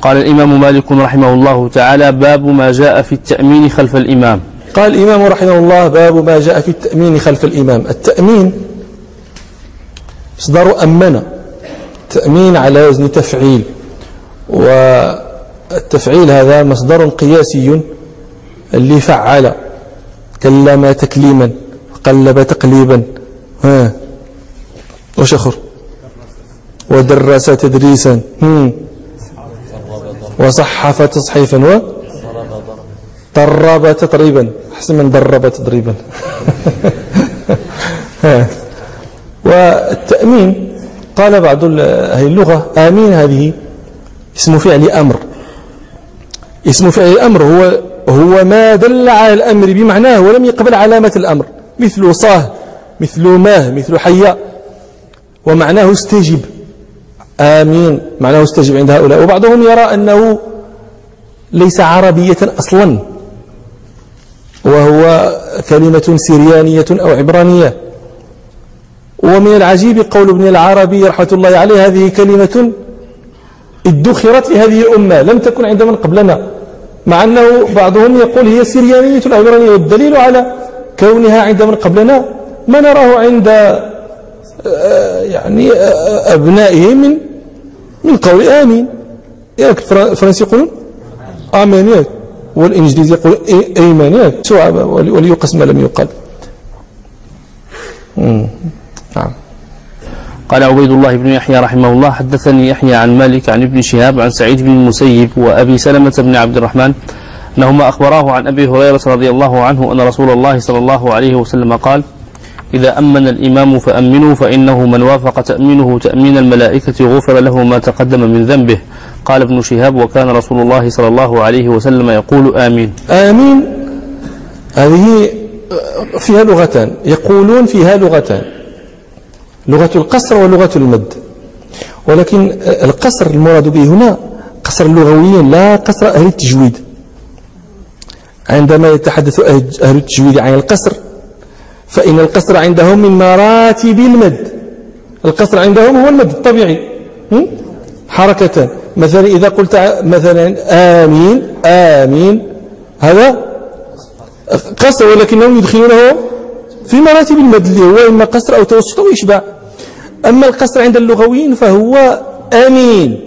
قال الإمام مالك رحمه الله تعالى: باب ما جاء في التأمين خلف الإمام. قال الإمام رحمه الله: باب ما جاء في التأمين خلف الإمام. التأمين مصدر أمن، تأمين على وزن تفعيل، والتفعيل هذا مصدر قياسي اللي فعل، كلم تكليما، قلب تقليبا، وش آخر؟ ودرس تدريسا، وصحف تصحيفا، وضرب تضريبا. أحسن من ضرب تضريبا. والتأمين قال بعض أهل اللغة: آمين هذه اسم فعل أمر. اسم فعل الأمر هو ما دل على الأمر بمعناه ولم يقبل علامة الأمر، مثل صاه، مثل ماه، مثل حيا، ومعناه استجب. آمين معناه استجب عند هؤلاء. وبعضهم يرى أنه ليس عربية أصلا، وهو كلمة سريانية أو عبرانية. ومن العجيب قول ابن العربي رحمة الله عليه: هذه كلمة ادخرت لهذه الأمة، لم تكن عند من قبلنا، مع أنه بعضهم يقول هي سريانية أو عبرانية. والدليل على كونها عند من قبلنا ما نراه عند يعني أبنائه من قول آمين. الفرنسي يقولون آمين، والإنجليزي يقول أيمان، وليقسم ما لم يقال. نعم. قال عبيد الله بن يحيى رحمه الله: حدثني يحيى عن مالك عن ابن شهاب عن سعيد بن المسيب وأبي سلمة بن عبد الرحمن أنهما أخبراه عن أبي هريرة رضي الله عنه أن رسول الله صلى الله عليه وسلم قال: إذا أمن الإمام فأمنوا، فإنه من وافق تأمينه تأمين الملائكة غفر له ما تقدم من ذنبه. قال ابن شهاب: وكان رسول الله صلى الله عليه وسلم يقول آمين. آمين هذه فيها لغتان، يقولون فيها لغتان: لغة القصر ولغة المد. ولكن القصر المراد به هنا قصر اللغويين لا قصر أهل التجويد. عندما يتحدث أهل التجويد عن القصر فإن القصر عندهم من مراتب المد. القصر عندهم هو المد الطبيعي، حركة. مثلا إذا قلت مثلا آمين، آمين هذا قصر، ولكنهم يدخلونه في مراتب المد اللي هو إما قصر أو توسط أو إشباع. أما القصر عند اللغويين فهو آمين.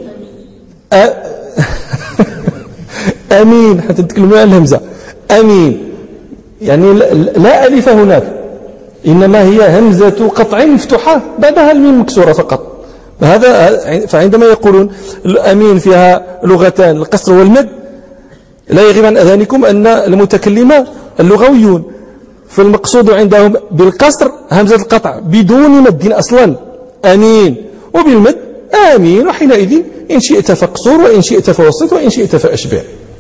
آمين حتى تتكلموا عن الهمزة. آمين يعني لا ألف هناك، إنما هي همزة قطع مفتوحة بعدها الميم مكسورة فقط. فعندما يقولون الأمين فيها لغتان، القصر والمد، لا يغيب عن أذهانكم أن المتكلمة اللغويون فالمقصود عندهم بالقصر همزة القطع بدون مد أصلا، أمين، وبالمد آمين، وحينئذ إن شئت فاقصر وإن شئت فوسط وإن شئت فأشبع.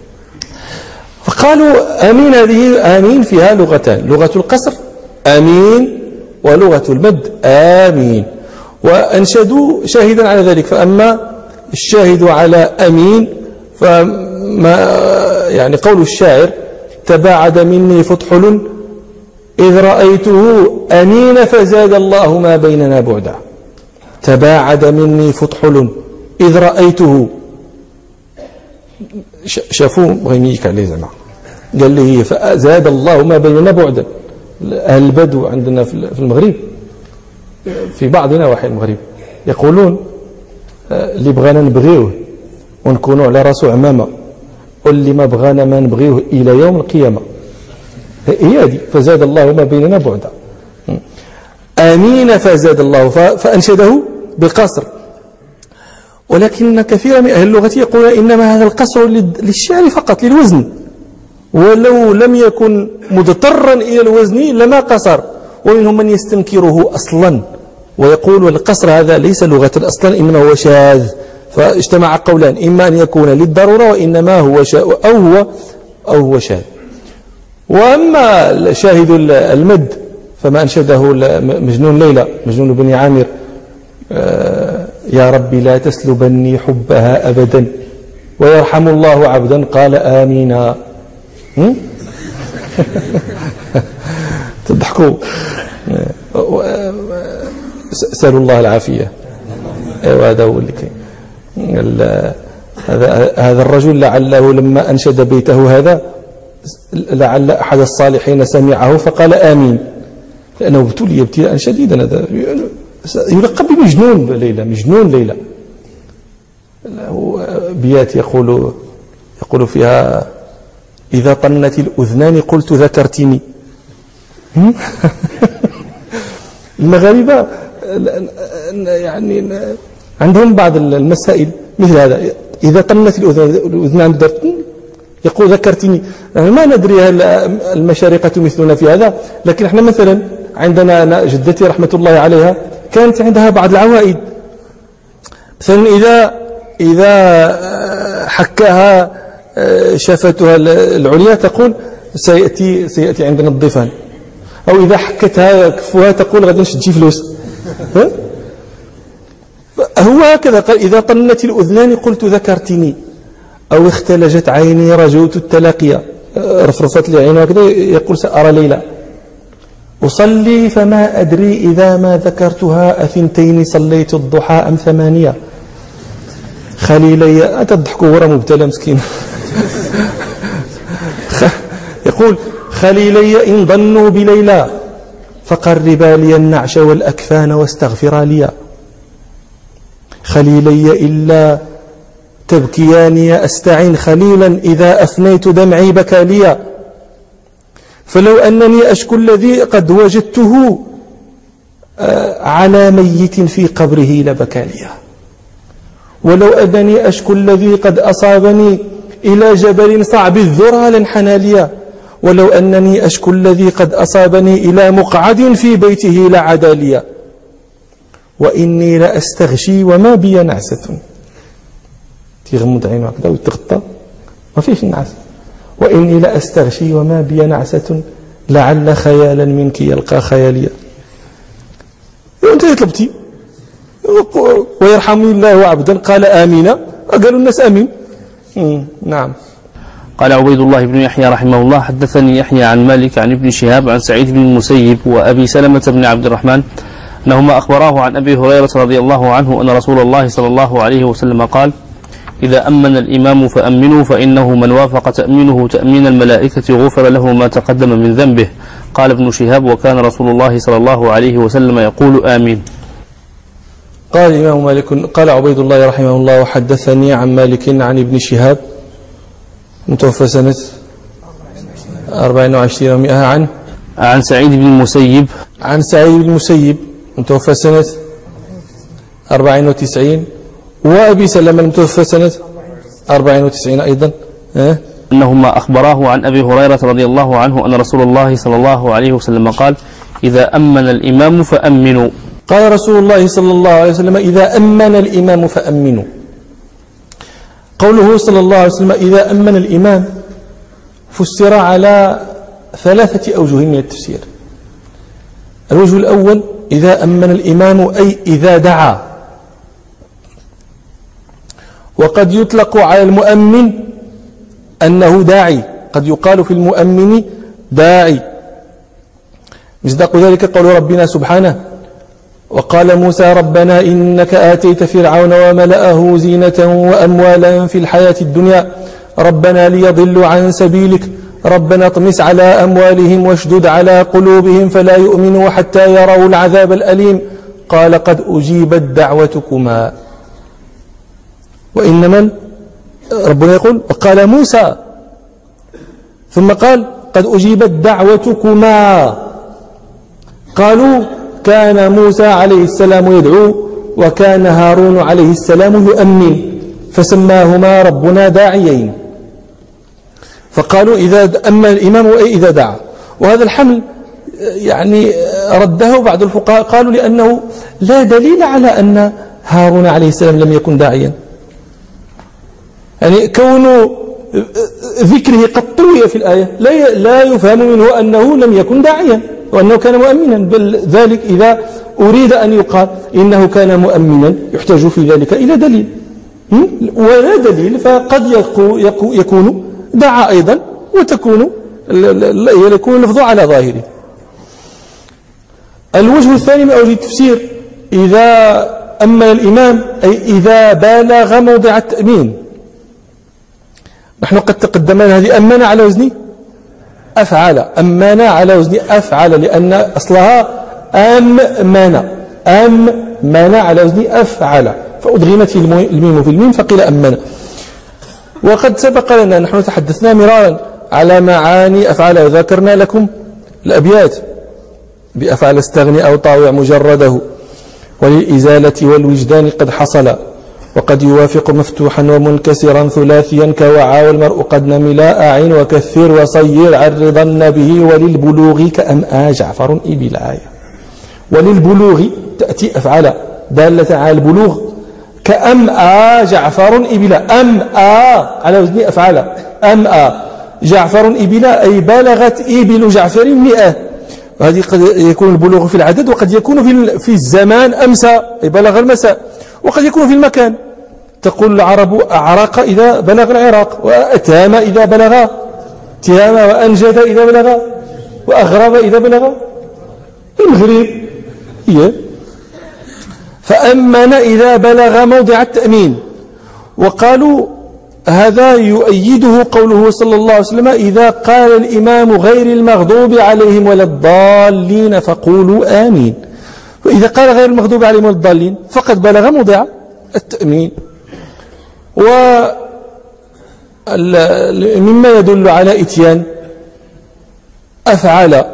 فقالوا آمين هذه آمين فيها لغتان: لغة القصر آمين، ولغة المد آمين. وأنشدوا شاهدا على ذلك. فأما الشاهد على أمين فما يعني قول الشاعر: تباعد مني فطحل إذ رأيته أمين فزاد الله ما بيننا بعدا. تباعد مني فطحل إذ رأيته، شافوه غيميك عليه زعما، قال لي فزاد الله ما بيننا بعدا. أهل البدو عندنا في المغرب، في بعض نواحي المغرب، يقولون اللي بغانا نبغيوه ونكونوا على راسه عمامة، واللي ما بغانا ما نبغيوه إلى يوم القيامة. هي هذه فزاد الله ما بيننا بعدا. آمين فزاد الله، فأنشده بقصر. ولكن كثيرا من أهل اللغة يقولون إنما هذا القصر للشعر فقط، للوزن، ولو لم يكن مضطرا إلى الوزن لما قصر. ومنهم من يستنكره أصلا ويقول القصر هذا ليس لغة أصلا، إنما هو شاذ. فاجتمع قولان: إما أن يكون للضرورة، وإنما هو أو هو شاذ. وأما شاهد المد فما أنشده مجنون ليلى، مجنون بن عامر: يا ربي لا تسلبني حبها أبدا ويرحم الله عبدا قال آمين. تضحكوا، سألوا الله العافية. هذا هو اللي كاين. هذا الرجل لعله لما أنشد بيته هذا لعل أحد الصالحين سمعه فقال آمين، لأنه ابتلي ابتلاء شديدا. هذا يلقب بمجنون ليلى، مجنون ليلى. له بيات يقول فيها: إذا طنت الأذنان قلت ذكرتني. المغاربة يعني عندهم بعض المسائل مثل هذا: إذا طنت الأذنان يقول ذكرتني. ما ندري هل المشارقة مثلنا في هذا، لكن احنا مثلا عندنا جدتي رحمة الله عليها كانت عندها بعض العوائد، مثلا إذا حكاها شفتها العليا تقول سيأتي عندنا الضيفان، أو إذا حكتها كفوها تقول غدا نشد فلوس. هو هكذا قال: إذا طنت الأذنان قلت ذكرتني، أو اختلجت عيني رجوت التلاقيا، رفرفت لي عينه هكذا يقول: سأرى ليلى أصلي فما أدري إذا ما ذكرتها أثنتين صليت الضحى أم 8. خليلي أتضحكوا ورا مبتلى مسكين. يقول: خليلي إن ظنوا بليلى فقربا لي النعش والأكفان واستغفرا لي. خليلي إلا تبكياني أستعين خليلا إذا أفنيت دمعي بكى لي. فلو أنني أشكو الذي قد وجدته على ميت في قبره لبكى لي. ولو أنني أشكو الذي قد أصابني إلى جبل صعب الذرى لانحنى لي. ولو أنني أشكو الذي قد أصابني إلى مقعد في بيته لعدا لي. وإني لأستغشي وما بي نعسة. تغمض عينه هكذا وتغطى ما فيش النعس. وإني لأستغشي وما بي نعسة لعل خيالا منك يلقى خياليا. أنت طلبتي ويرحمني الله عبدا قال آمين، قالوا الناس آمين. نعم. قال عبيد الله بن يحيى رحمه الله: حدثني يحيى عن مالك عن ابن شهاب عن سعيد بن المسيب وأبي سلمة بن عبد الرحمن أنهما أخبراه عن أبي هريرة رضي الله عنه أن رسول الله صلى الله عليه وسلم قال: إذا أمن الإمام فأمنوا فإنه من وافق تأمينه تأمين الملائكة غفر له ما تقدم من ذنبه. قال ابن شهاب: وكان رسول الله صلى الله عليه وسلم يقول آمين. قال الإمام مالك: قال عبيد الله رحمه الله: وحدثني عن مالك عن ابن شهاب متوفى سنة 24 و100 عن سعيد بن المسيب، عن سعيد بن المسيب متوفى سنة 94، وأبي سلمة المتوفى سنة 94 أيضا. أنهما أخبراه عن أبي هريرة رضي الله عنه أن رسول الله صلى الله عليه وسلم قال: إذا أمن الإمام فأمنوا. قال رسول الله صلى الله عليه وسلم: إذا أمن الإمام فأمنوا. قوله صلى الله عليه وسلم إذا أمن الإمام فسر على 3 أوجه من التفسير. الوجه الأول: إذا أمن الإمام أي إذا دعا. وقد يطلق على المؤمن أنه داعي، قد يقال في المؤمن داعي. مصداق ذلك قول ربنا سبحانه: وقال موسى ربنا إنك آتيت فرعون وملأه زينة وأموالا في الحياة الدنيا ربنا ليضلوا عن سبيلك ربنا اطمس على أموالهم واشدد على قلوبهم فلا يؤمنوا حتى يروا العذاب الأليم قال قد أجيبت دعوتكما. وإنما ربنا يقول: وقال موسى، ثم قال: قد أجيبت دعوتكما. قالوا: كان موسى عليه السلام يدعو وكان هارون عليه السلام يؤمن، فسماهما ربنا داعيين. فقالوا إذا أما الإمام إذا دعا. وهذا الحمل يعني رده بعض الفقهاء، قالوا لأنه لا دليل على أن هارون عليه السلام لم يكن داعيا، يعني كون ذكره قد طوي في الآية لا يفهم منه أنه لم يكن داعيا وأنه كان مؤمنا، بل ذلك إذا أريد أن يقال إنه كان مؤمنا يحتاج في ذلك إلى دليل، ولا دليل فقد يكون دعا أيضا وتكون يكون اللفظ على ظاهره. الوجه الثاني من أوجه التفسير: إذا أمن الإمام أي إذا بالغ موضع التأمين، نحن قد تقدمنا هذه أمن على وزن أفعل، أمن على وزن أفعل، لأن أصلها أمن على وزن أفعل، فأدغمت الميم في الميم فقيل أمن. وقد سبق لنا نحن تحدثنا مرارا على معاني أفعل، وذكرنا لكم الأبيات: بأفعل استغني أو طاوع مجرده، وللإزالة والوجدان قد حصل، وقد يوافق مفتوحا ومنكسرا ثلاثيا كوعى، والمرء قد نملا أعين وكثر وصير عرضن به، وللبلوغ كأمآ جعفر إبلايا. وللبلوغ تأتي أفعل دالة على البلوغ كأمآ جعفر إبلا، أمآ على وزن أفعل، أمآ جعفر إبلا أي بلغت إبل جعفر 100. وهذه قد يكون البلوغ في العدد، وقد يكون في الزمان أمسى أي بلغ المساء، وقد يكون في المكان. تقول العرب أعرق إذا بلغ العراق، وأتام إذا بلغ تيام، وأنجد إذا بلغ، وأغرب إذا بلغ المغرب. فأمن إذا بلغ موضع التأمين. وقالوا هذا يؤيده قوله صلى الله عليه وسلم: إذا قال الإمام غير المغضوب عليهم ولا الضالين فقولوا آمين. وإذا قال غير المغضوب عليهم ولا الضالين فقد بلغ موضع التأمين. ومما يدل على إتيان أفعل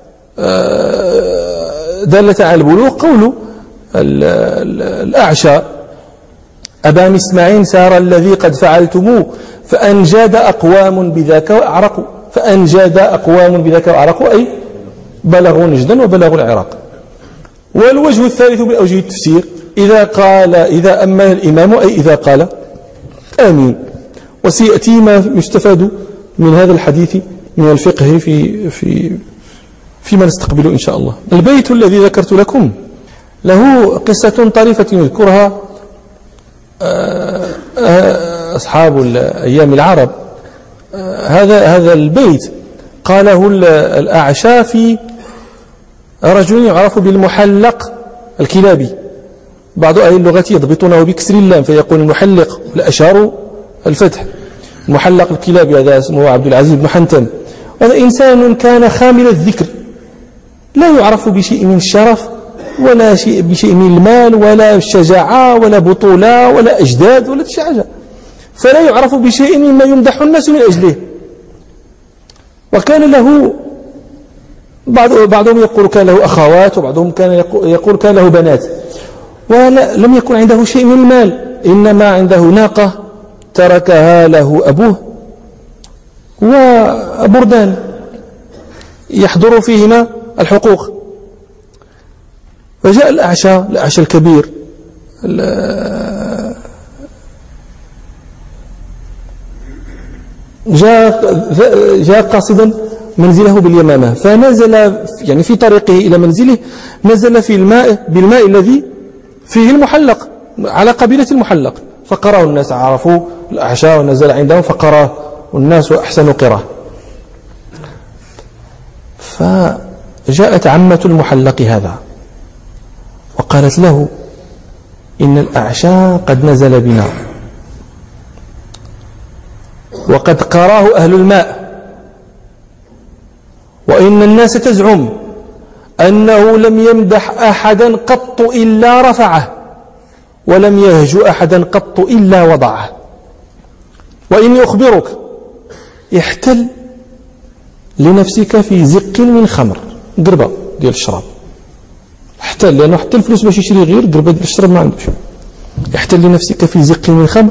دالة على البلوغ قول الأعشى: أبا مسمع سار الذي قد فعلتموه، فأنجاد أقوام بذاك وأعرقوا. فأنجاد أقوام بذاك وأعرقوا أي بلغوا نجدا وبلغوا العراق. والوجه الثالث من أوجه التفسير: إذا أمن الإمام أي إذا قال آمين. وسيأتي ما يستفاد من هذا الحديث من الفقه فيما نستقبل إن شاء الله. البيت الذي ذكرت لكم له قصة طريفة يذكرها أصحاب أيام العرب. هذا البيت قاله الأعشى في رجل يعرف بالمحلق الكلابي. بعض أهل اللغة يضبطونه بكسر اللام فيقول المحلق، والأشار الفتح. المحلق الكلابي هذا اسمه عبد العزيز بن حنتم. هذا إنسان كان خامل الذكر، لا يعرف بشيء من الشرف ولا بشيء من المال ولا الشجاعة ولا بطولة ولا أجداد ولا تشعجة، فلا يعرف بشيء مما يمدح الناس من أجله. وكان له بعضهم يقول كان له أخوات، وبعضهم كان يقول كان له بنات، ولم يكن عنده شيء من المال، إنما عنده ناقة تركها له أبوه وبردان يحضر فيهما الحقوق. فجاء الأعشى الكبير جاء قاصدا منزله باليمامة، فنزل يعني في طريقه إلى منزله نزل في بالماء الذي فيه المحلق على قبيلة المحلق، فقرأه الناس، عرفوا الأعشى ونزل عندهم فقرأه الناس وأحسنوا قراءة. فجاءت عمة المحلق هذا وقالت له: إن الأعشى قد نزل بنا، وقد قراه أهل الماء، وإن الناس تزعم أنه لم يمدح أحدا قط إلا رفعه، ولم يهجو أحدا قط إلا وضعه. وإني أخبرك: احتل لنفسك في زق من خمر، قربة ديال الشراب، احتل، لأنه حتى الفلوس باش يشري غير قربة ديال الشراب ما عندوش. احتل لنفسك في زق من خمر،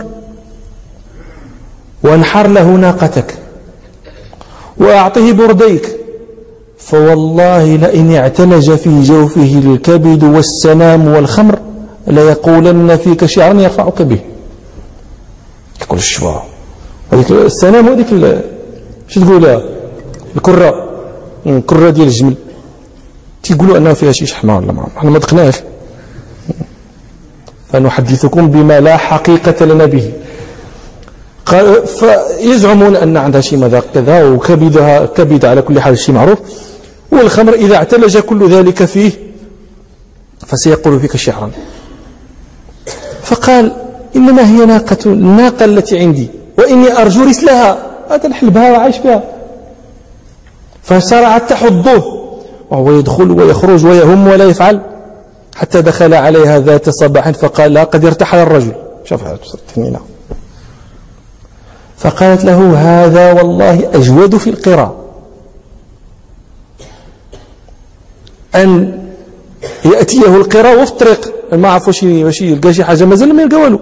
وانحر له ناقتك، وأعطه برديك، فوالله لئن اعتلج في جوفه الكبد والسنام والخمر ليقولن فيك شعرا يرفعك به. يقول الشباب هذيك السنام وهذيك شو تقولها الكرة ديال الجمل، تيقولوا أنها فيها شي شحمة ولا ما، احنا ما دقناش. فنحدثكم بما لا حقيقة لنا به. فيزعمون أن عندها شي مذاق كذا، وكبدها كبد على كل حال شيء معروف، والخمر إذا اعتلج كل ذلك فيه فسيقول فيك شعرا. فقال: إنما هي الناقة التي عندي وإني أرجو رسلها، هذا نحلبها وعايش بها. فشرعت تحضه وهو يدخل ويخرج ويهم ولا يفعل، حتى دخل عليها ذات صباح فقال لها قد ارتحل الرجل. شوف هذا، فقالت له هذا والله أجود في القراء، أن يأتيه القراء وفي الطريق ما عرف واش يلقى شي حاجة مازال ما يلقى والو.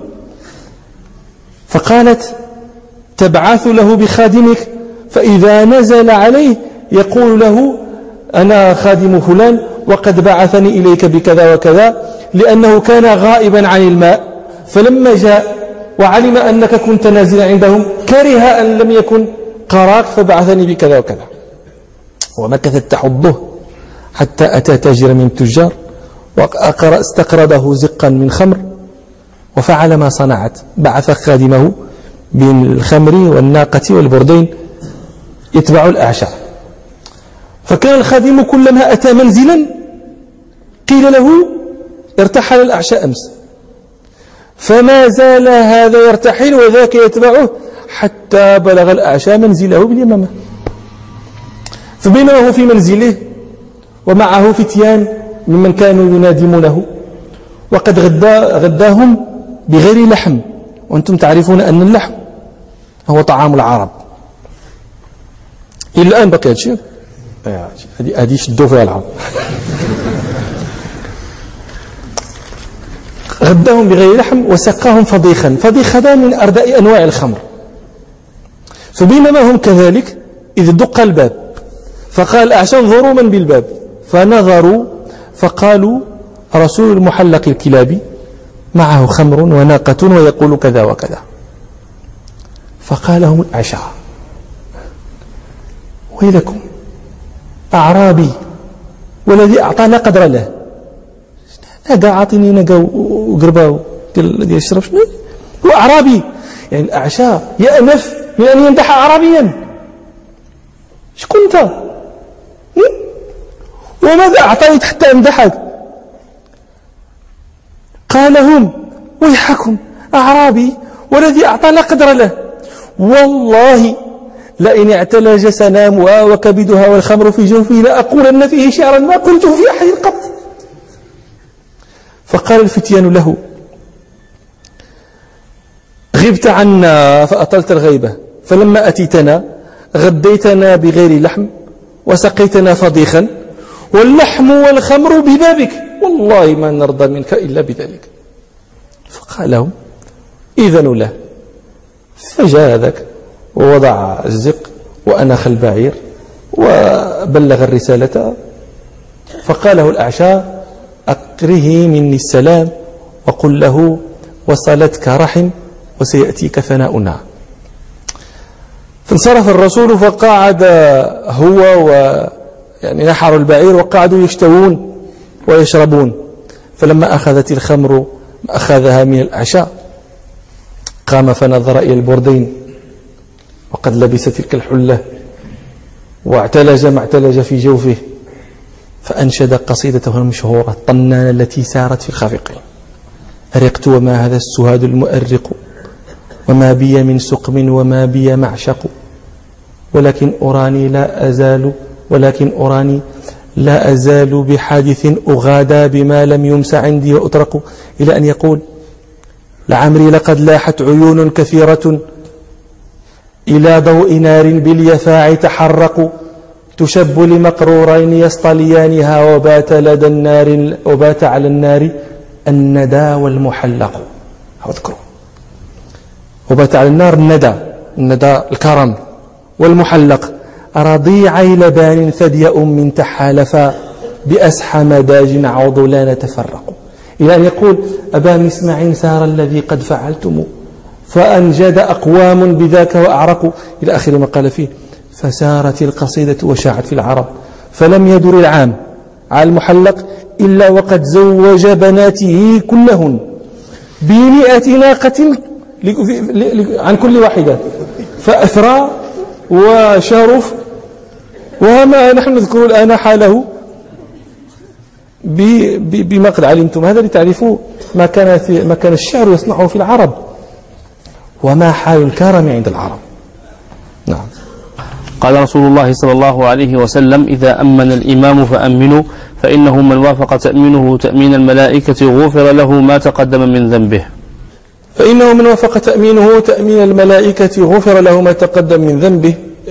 فقالت تبعث له بخادمك، فإذا نزل عليه يقول له أنا خادم فلان وقد بعثني إليك بكذا وكذا، لأنه كان غائبا عن الماء، فلما جاء وعلم أنك كنت نازلا عندهم كره أن لم يكن قراك فبعثني بكذا وكذا. ومكثت تحضه حتى أتى تاجر من التجار واستقرضه زقا من خمر، وفعل ما صنعت، بعث خادمه بالخمر والناقة والبردين يتبع الأعشى. فكان الخادم كلما أتى منزلا قيل له ارتحل الأعشى أمس، فما زال هذا يرتحل وذاك يتبعه حتى بلغ الأعشى منزله باليمامة. فبينما هو في منزله ومعه فتيان ممن كانوا ينادمونه، وقد غداهم بغير لحم، وأنتم تعرفون أن اللحم هو طعام العرب إلى الآن بقي هذا الشيء، هذه شدوا فيها العرب. غداهم بغير لحم وسقاهم فضيخا، فضيخ هذا من أرداء أنواع الخمر. فبينما هم كذلك إذ دق الباب، فقال أعشى انظروا من بالباب، فنظروا فقالوا رسول المحلق الكلابي معه خمر وناقة ويقول كذا وكذا. فقال لهم الأعشى ويلكم أعرابي والذي أعطانا قدر له، نقا عاطيني نقا وقرباو ديال الشرب، شنو هو أعرابي؟ يعني الأعشى يأنف من أن يمدح أعرابيا. شكون أنت؟ وماذا أعطيت حتى أمدحك؟ قال لهم ويحكم أعرابي والذي أعطانا قدر له، والله لئن اعتلج سنامها وكبدها والخمر في جوفي لأقولن فيه شعرا ما قلته في أحد قط. فقال الفتيان له غبت عنا فأطلت الغيبة، فلما أتيتنا غديتنا بغير لحم وسقيتنا فضيخا، واللحم والخمر ببابك، والله ما نرضى منك إلا بذلك. فقال لهم إذنوا له. فجاء ذاك ووضع الزق وأنخ البعير وبلغ الرسالة، فقال له الأعشى أقره مني السلام وقل له وصلتك رحم وسيأتيك ثناؤنا. فانصرف الرسول فقعد هو يعني نحر البعير وقعدوا يشتوون ويشربون. فلما أخذت الخمر أخذها من الأعشى قام فنظر إلى البردين وقد لبس تلك الحلة واعتلج ما اعتلج في جوفه، فأنشد قصيدته المشهورة الطنانة التي سارت في الخافقين: أرقت وما هذا السهاد المؤرق، وما بي من سقم وما بي معشق، ولكن أراني لا أزال بحادث أغادى بما لم يمس عندي وأطرق، إلى أن يقول: لعمري لقد لاحت عيون كثيرة إلى ضوء نار باليفاع تحرق، تشب لمقرورين يصطليانها وبات على النار الندى والمحلق. اذكروا، وبات على النار الندى الكرم والمحلق، رضيعي لبان ثدي أم تحالفا بأسحى مداج عضلان تفرقوا، إلى أن يقول: أبا مسمع سار الذي قد فعلتم، فأنجد أقوام بذاك وأعرقوا، إلى آخر ما قال فيه. فسارت القصيدة وشاعت في العرب، فلم يدر العام على المحلق إلا وقد زوج بناته كلهن ب100 ناقة عن كل واحدة، فأثرى وشرف. وما نحن نذكر الآن حاله بما قد علمتم، هذا لتعرفوا ما كان الشعر يصنعه في العرب. وما حال الكرم عند العرب. نعم. قال رسول الله صلى الله عليه وسلم: إذا أمن الإمام فأمنوا، فإنه من وافق تأمينه تأمين الملائكة غفر له ما تقدم من ذنبه. فإنه من وافق تأمينه تأمين الملائكة غفر له ما تقدم من ذنبه.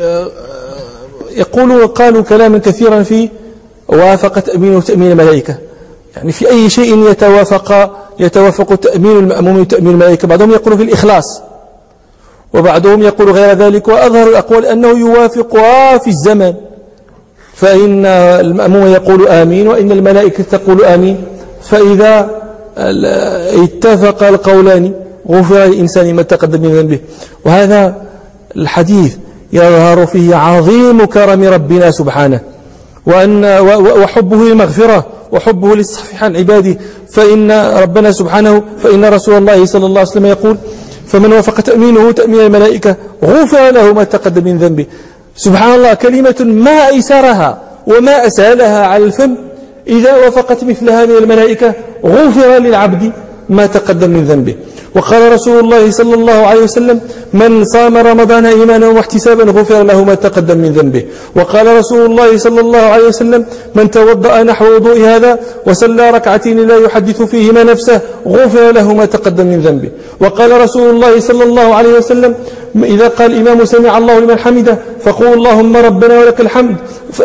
قالوا كلاما كثيرا في وافق تأمينه تأمين الملائكة، يعني في أي شيء يتوافق تأمين المأموم وتأمين الملائكة. بعضهم يقول في الإخلاص، وبعضهم يقول غير ذلك، وأظهر الأقوال أنه يوافقها في الزمن، فإن المأموم يقول آمين وإن الملائكة تقول آمين، فإذا اتفق القولان غفر للإنسان ما تقدم من ذنبه. وهذا الحديث يظهر فيه عظيم كرم ربنا سبحانه، وحبه للمغفرة وحبه للصفح عن عباده. فإن ربنا سبحانه، فإن رسول الله صلى الله عليه وسلم يقول: فمن وافق تأمينه تأمين الملائكة غفر له ما تقدم من ذنبه. سبحان الله، كلمة ما أيسرها وما أسهلها على الفم، إذا وافقت مثلها من الملائكة غفر للعبد ما تقدم من ذنبه. وقال رسول الله صلى الله عليه وسلم: من صام رمضان إيمانا واحتسابا غفر له ما تقدم من ذنبه. وقال رسول الله صلى الله عليه وسلم: من توضأ نحو وضوء هذا وصلى ركعتين لا يحدث فيهما نفسه غفر له ما تقدم من ذنبه. وقال رسول الله صلى الله عليه وسلم: إذا قال الإمام سمع الله لمن حمده فقول اللهم ربنا ولك الحمد،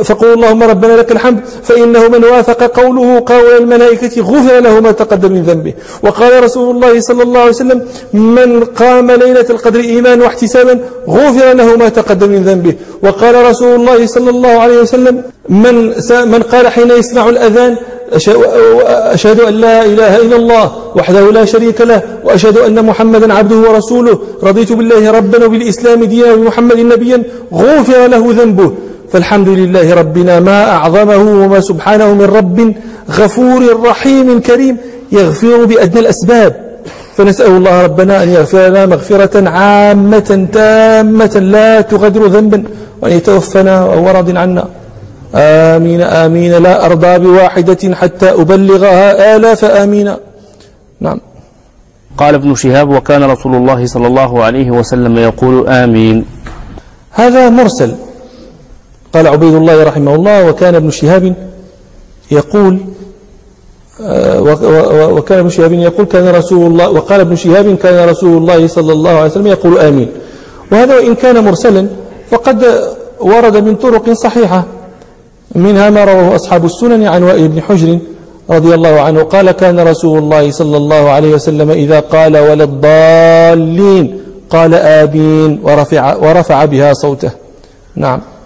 فإنه من وافق قوله قول الملائكة غفر له ما تقدم من ذنبه. وقال رسول الله صلى الله عليه وسلم: من قام ليلة القدر إيمانا واحتسابا غفر له ما تقدم من ذنبه. وقال رسول الله صلى الله عليه وسلم: من قال حين يسمع الأذان: أشهد أن لا إله إلا الله وحده لا شريك له وأشهد أن محمدا عبده ورسوله، رضيت بالله ربا وبالإسلام دينا وبمحمد نبيا، غفر له ذنبه. فالحمد لله ربنا ما أعظمه وما سبحانه من رب غفور رحيم كريم يغفر بأدنى الأسباب. فنسأل الله ربنا أن يغفر لنا مغفرة عامة تامة لا تغادر ذنبا، وأن يتوفنا وهو راض عنا. آمين آمين، لا أرضى بواحدة حتى أبلغها آلاف آمين. نعم. قال ابن شهاب: وكان رسول الله صلى الله عليه وسلم يقول آمين. هذا مرسل. قال عبيد الله رحمه الله: وكان ابن شهاب يقول وكان ابن شهاب يقول كان رسول الله، وقال ابن شهاب كان رسول الله صلى الله عليه وسلم يقول آمين. وهذا وإن كان مرسلا فقد ورد من طرق صحيحة، منها ما رواه أصحاب السنن عن وائل بن حجر رضي الله عنه قال: كان رسول الله صلى الله عليه وسلم إذا قال ولا الضالين قال آمين ورفع بها صوته. نعم.